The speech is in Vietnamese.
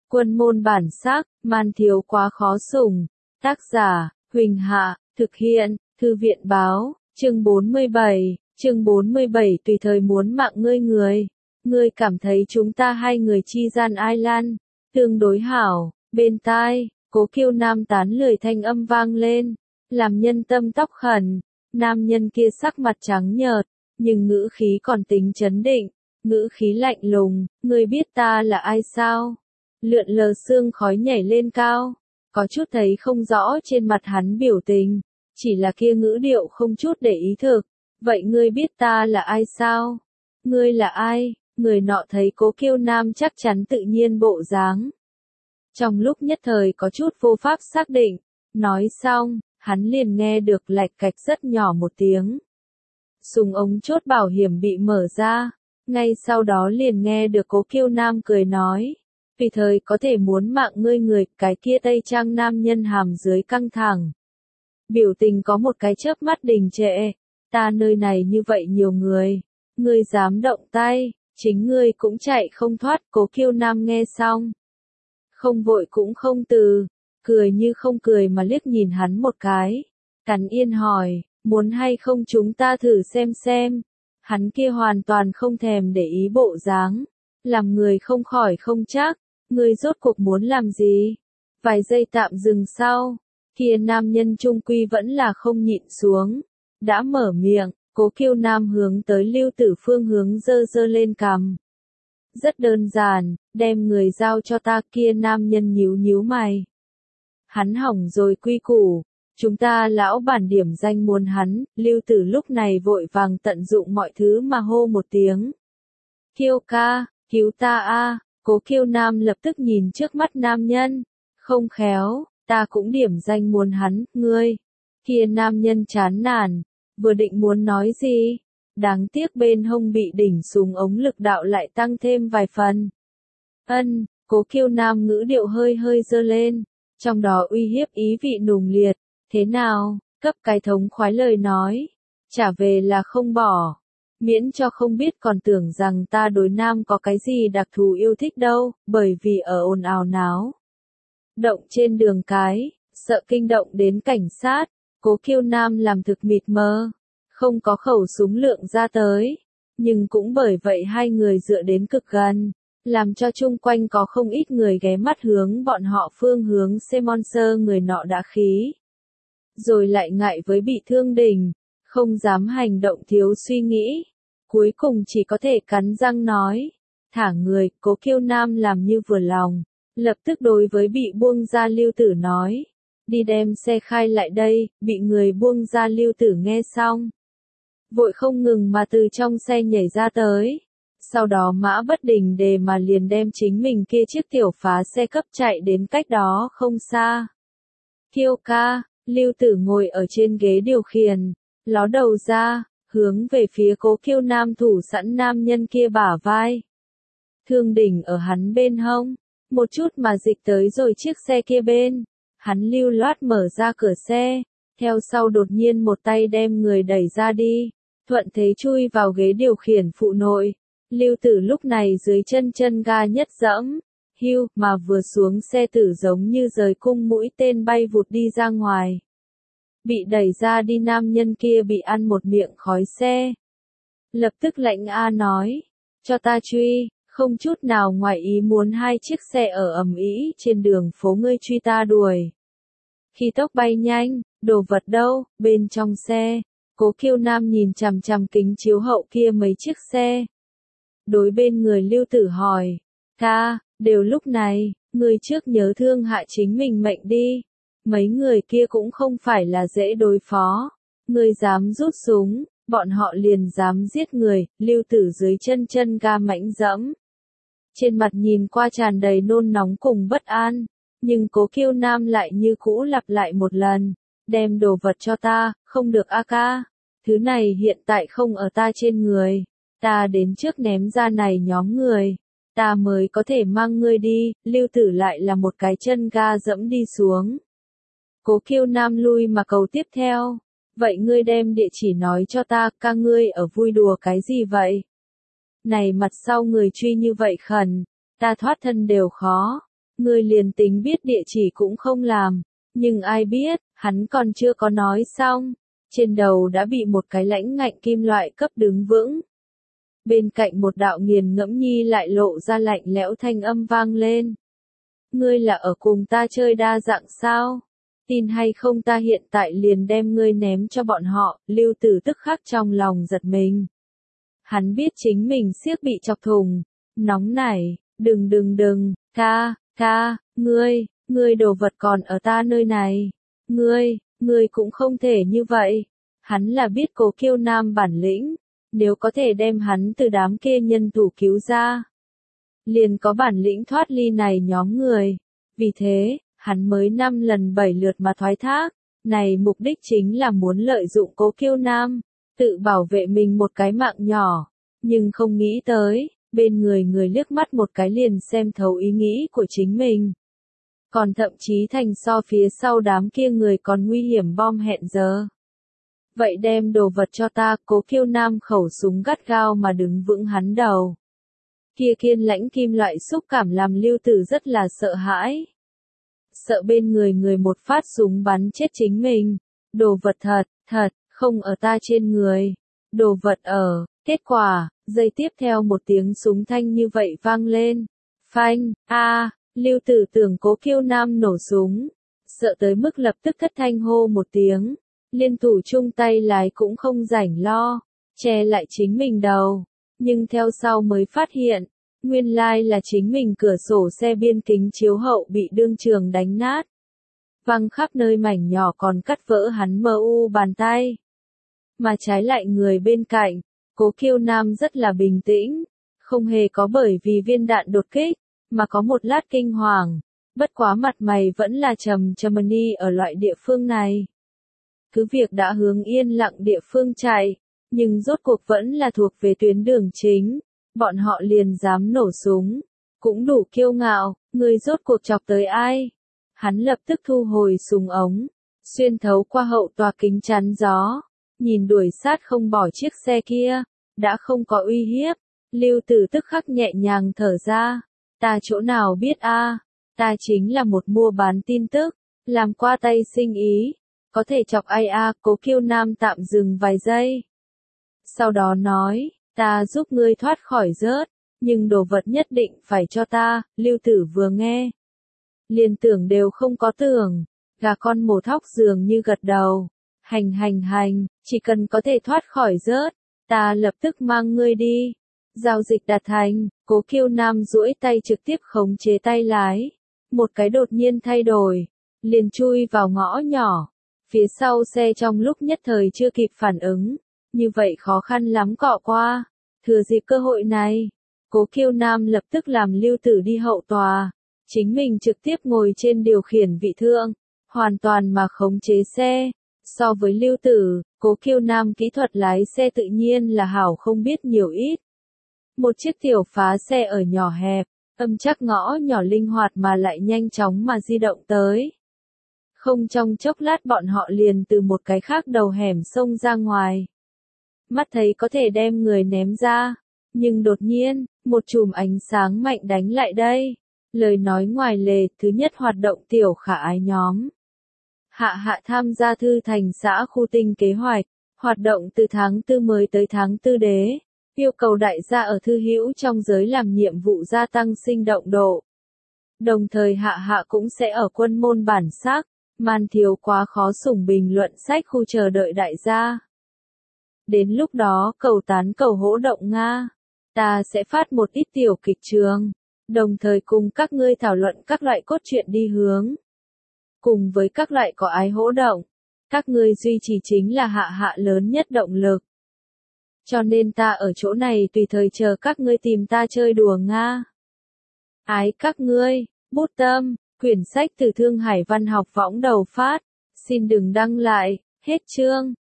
Quân môn bản sắc, man thiếu quá khó sủng. Tác giả, Huỳnh Hạ, thực hiện, Thư viện báo, chương 47, tùy thời muốn mạng ngươi người. Ngươi cảm thấy chúng ta hai người chi gian ai lan, tương đối hảo, bên tai, Cố Kiêu Nam tán lười thanh âm vang lên, làm nhân tâm tóc khẩn. Nam nhân kia sắc mặt trắng nhợt, nhưng ngữ khí còn tính trấn định, ngữ khí lạnh lùng, ngươi biết ta là ai sao? Lượn lờ sương khói nhảy lên cao, có chút thấy không rõ trên mặt hắn biểu tình, chỉ là kia ngữ điệu không chút để ý thực. Vậy ngươi biết ta là ai sao? Ngươi là ai? Người nọ thấy Cố Kiêu Nam chắc chắn tự nhiên bộ dáng. Trong lúc nhất thời có chút vô pháp xác định, nói xong, hắn liền nghe được lạch cạch rất nhỏ một tiếng. Súng ống chốt bảo hiểm bị mở ra, ngay sau đó liền nghe được Cố Kiêu Nam cười nói. Vì thời có thể muốn mạng ngươi người, cái kia tây trang nam nhân hàm dưới căng thẳng. Biểu tình có một cái chớp mắt đình trệ, ta nơi này như vậy nhiều người, ngươi dám động tay, chính ngươi cũng chạy không thoát. Cố Kiêu Nam nghe xong, không vội cũng không từ, cười như không cười mà liếc nhìn hắn một cái, cắn yên hỏi, muốn hay không chúng ta thử xem. Hắn kia hoàn toàn không thèm để ý bộ dáng, làm người không khỏi không chắc, ngươi rốt cuộc muốn làm gì? Vài giây tạm dừng sau, kia nam nhân trung quy vẫn là không nhịn xuống, đã mở miệng. Cố Kiêu Nam hướng tới Lưu Tử phương hướng giơ lên cằm. Rất đơn giản, đem người giao cho ta. Kia nam nhân nhíu mày. Hắn hỏng rồi quy củ, chúng ta lão bản điểm danh muốn hắn. Lưu Tử lúc này vội vàng tận dụng mọi thứ mà hô một tiếng. Kiêu ca, cứu ta a! Cố Kiêu Nam lập tức nhìn trước mắt nam nhân, không khéo, ta cũng điểm danh muốn hắn, ngươi. Kia nam nhân chán nản, vừa định muốn nói gì, đáng tiếc bên hông bị đỉnh súng ống lực đạo lại tăng thêm vài phần. Cố Kiêu Nam ngữ điệu hơi dơ lên, trong đó uy hiếp ý vị nùng liệt. Thế nào, cấp cái thống khoái lời nói, trả về là không bỏ, miễn cho không biết còn tưởng rằng ta đối nam có cái gì đặc thù yêu thích đâu, bởi vì ở ồn ào náo động trên đường cái, sợ kinh động đến cảnh sát. Cố Kiêu Nam làm thực mịt mờ, không có khẩu súng lượng ra tới, nhưng cũng bởi vậy hai người dựa đến cực gần, làm cho chung quanh có không ít người ghé mắt hướng bọn họ phương hướng Semonser. Người nọ đã khí, rồi lại ngại với bị thương đỉnh, không dám hành động thiếu suy nghĩ, cuối cùng chỉ có thể cắn răng nói, thả người. Cố Kiêu Nam làm như vừa lòng, lập tức đối với bị buông ra Lưu Tử nói, đi đem xe khai lại đây. Bị người buông ra Lưu Tử nghe xong, vội không ngừng mà từ trong xe nhảy ra tới, sau đó mã bất đình đề mà liền đem chính mình kia chiếc tiểu phá xe cấp chạy đến cách đó không xa. Kiêu ca, Lưu Tử ngồi ở trên ghế điều khiển, ló đầu ra, hướng về phía Cố Kiêu Nam thủ sẵn nam nhân kia bả vai. Thương đỉnh ở hắn bên hông, một chút mà dịch tới rồi chiếc xe kia bên. Hắn lưu loát mở ra cửa xe, theo sau đột nhiên một tay đem người đẩy ra đi, thuận thế chui vào ghế điều khiển phụ nội. Lưu Tử lúc này dưới chân ga nhất dẫm, hưu, mà vừa xuống xe tử giống như rời cung mũi tên bay vụt đi ra ngoài. Bị đẩy ra đi nam nhân kia bị ăn một miệng khói xe. Lập tức lạnh a nói, cho ta truy, không chút nào ngoài ý muốn hai chiếc xe ở ầm ĩ trên đường phố ngươi truy ta đuổi. Khi tốc bay nhanh, đồ vật đâu, bên trong xe. Cố Kiêu Nam nhìn chằm kính chiếu hậu kia mấy chiếc xe. Đối bên người Lưu Tử hỏi, ca, đều lúc này, người trước nhớ thương hại chính mình mệnh đi. Mấy người kia cũng không phải là dễ đối phó. Người dám rút súng, bọn họ liền dám giết người. Lưu Tử dưới chân ga mãnh dẫm. Trên mặt nhìn qua tràn đầy nôn nóng cùng bất an. Nhưng Cố Kiêu Nam lại như cũ lặp lại một lần. Đem đồ vật cho ta, không được a ca. Thứ này hiện tại không ở ta trên người. Ta đến trước ném ra này nhóm người. Ta mới có thể mang ngươi đi. Lưu Tử lại là một cái chân ga dẫm đi xuống. Cố Kiêu Nam lui mà cầu tiếp theo. Vậy ngươi đem địa chỉ nói cho ta, ca ngươi ở vui đùa cái gì vậy? Này mặt sau người truy như vậy khẩn, ta thoát thân đều khó. Ngươi liền tính biết địa chỉ cũng không làm. Nhưng ai biết, hắn còn chưa có nói xong. Trên đầu đã bị một cái lãnh ngạnh kim loại cấp đứng vững. Bên cạnh một đạo nghiền ngẫm nhi lại lộ ra lạnh lẽo thanh âm vang lên. Ngươi là ở cùng ta chơi đa dạng sao? Tin hay không ta hiện tại liền đem ngươi ném cho bọn họ, Lưu Tử tức khắc trong lòng giật mình. Hắn biết chính mình siếc bị chọc thùng, nóng nảy, đừng, ngươi đồ vật còn ở ta nơi này. Ngươi cũng không thể như vậy. Hắn là biết Cố Kiêu Nam bản lĩnh, nếu có thể đem hắn từ đám kia nhân thủ cứu ra, liền có bản lĩnh thoát ly này nhóm người. Vì thế, hắn mới 5 lần 7 lượt mà thoái thác, này mục đích chính là muốn lợi dụng Cố Kiêu Nam, tự bảo vệ mình một cái mạng nhỏ, nhưng không nghĩ tới, bên người liếc mắt một cái liền xem thấu ý nghĩ của chính mình. Còn thậm chí thành so phía sau đám kia người còn nguy hiểm bom hẹn giờ. Vậy đem đồ vật cho ta, Cố Kiêu Nam khẩu súng gắt gao mà đứng vững hắn đầu. Kia kiên lãnh kim loại xúc cảm làm Lưu Tử rất là sợ hãi. Sợ bên người một phát súng bắn chết chính mình. Đồ vật thật, không ở ta trên người. Đồ vật ở, kết quả, giây tiếp theo một tiếng súng thanh như vậy vang lên. Phanh, Lưu Tử tưởng Cố Kiêu Nam nổ súng. Sợ tới mức lập tức thất thanh hô một tiếng. Liên thủ chung tay lái cũng không rảnh lo, che lại chính mình đầu. Nhưng theo sau mới phát hiện, nguyên lai là chính mình cửa sổ xe biên kính chiếu hậu bị đương trường đánh nát. Văng khắp nơi mảnh nhỏ còn cắt vỡ hắn mờ u bàn tay. Mà trái lại người bên cạnh, Cố Kiêu Nam rất là bình tĩnh, không hề có bởi vì viên đạn đột kích, mà có một lát kinh hoàng. Bất quá mặt mày vẫn là trầm trầm ở loại địa phương này. Cứ việc đã hướng yên lặng địa phương chạy, nhưng rốt cuộc vẫn là thuộc về tuyến đường chính, bọn họ liền dám nổ súng, cũng đủ kiêu ngạo, người rốt cuộc chọc tới ai. Hắn lập tức thu hồi súng ống, xuyên thấu qua hậu tòa kính chắn gió, nhìn đuổi sát không bỏ chiếc xe kia, đã không có uy hiếp, Lưu Tử tức khắc nhẹ nhàng thở ra, ta chỗ nào biết ta chính là một mua bán tin tức, làm qua tay sinh ý. Có thể chọc ai Cố Kiêu Nam tạm dừng vài giây. Sau đó nói, ta giúp ngươi thoát khỏi rớt, nhưng đồ vật nhất định phải cho ta. Lưu Tử vừa nghe, liền tưởng đều không có tưởng, gà con mổ thóc dường như gật đầu. Hành, chỉ cần có thể thoát khỏi rớt, ta lập tức mang ngươi đi. Giao dịch đạt thành, Cố Kiêu Nam duỗi tay trực tiếp khống chế tay lái. Một cái đột nhiên thay đổi, liền chui vào ngõ nhỏ. Phía sau xe trong lúc nhất thời chưa kịp phản ứng, như vậy khó khăn lắm cọ qua. Thừa dịp cơ hội này, Cố Kiêu Nam lập tức làm Lưu Tử đi hậu tòa, chính mình trực tiếp ngồi trên điều khiển vị thượng, hoàn toàn mà khống chế xe. So với Lưu Tử, Cố Kiêu Nam kỹ thuật lái xe tự nhiên là hảo không biết nhiều ít. Một chiếc tiểu phá xe ở nhỏ hẹp, âm chắc ngõ nhỏ linh hoạt mà lại nhanh chóng mà di động tới. Không trong chốc lát bọn họ liền từ một cái khác đầu hẻm xông ra ngoài. Mắt thấy có thể đem người ném ra, nhưng đột nhiên, một chùm ánh sáng mạnh đánh lại đây. Lời nói ngoài lề, thứ nhất hoạt động tiểu khả ái nhóm. Hạ tham gia Thư Thành xã khu tinh kế hoạch, hoạt động từ tháng 4 mới tới tháng 4 đế. Yêu cầu đại gia ở thư hữu trong giới làm nhiệm vụ gia tăng sinh động độ. Đồng thời hạ cũng sẽ ở quân môn bản sắc. Man thiếu quá khó sủng bình luận sách khu chờ đợi đại gia. Đến lúc đó cầu tán cầu hỗ động Nga. Ta sẽ phát một ít tiểu kịch trường. Đồng thời cùng các ngươi thảo luận các loại cốt truyện đi hướng. Cùng với các loại có ái hỗ động. Các ngươi duy trì chính là hạ lớn nhất động lực. Cho nên ta ở chỗ này tùy thời chờ các ngươi tìm ta chơi đùa Nga. Ái các ngươi, bút tâm. Quyển sách từ Thương Hải Văn học võng đầu phát. Xin đừng đăng lại. Hết chương.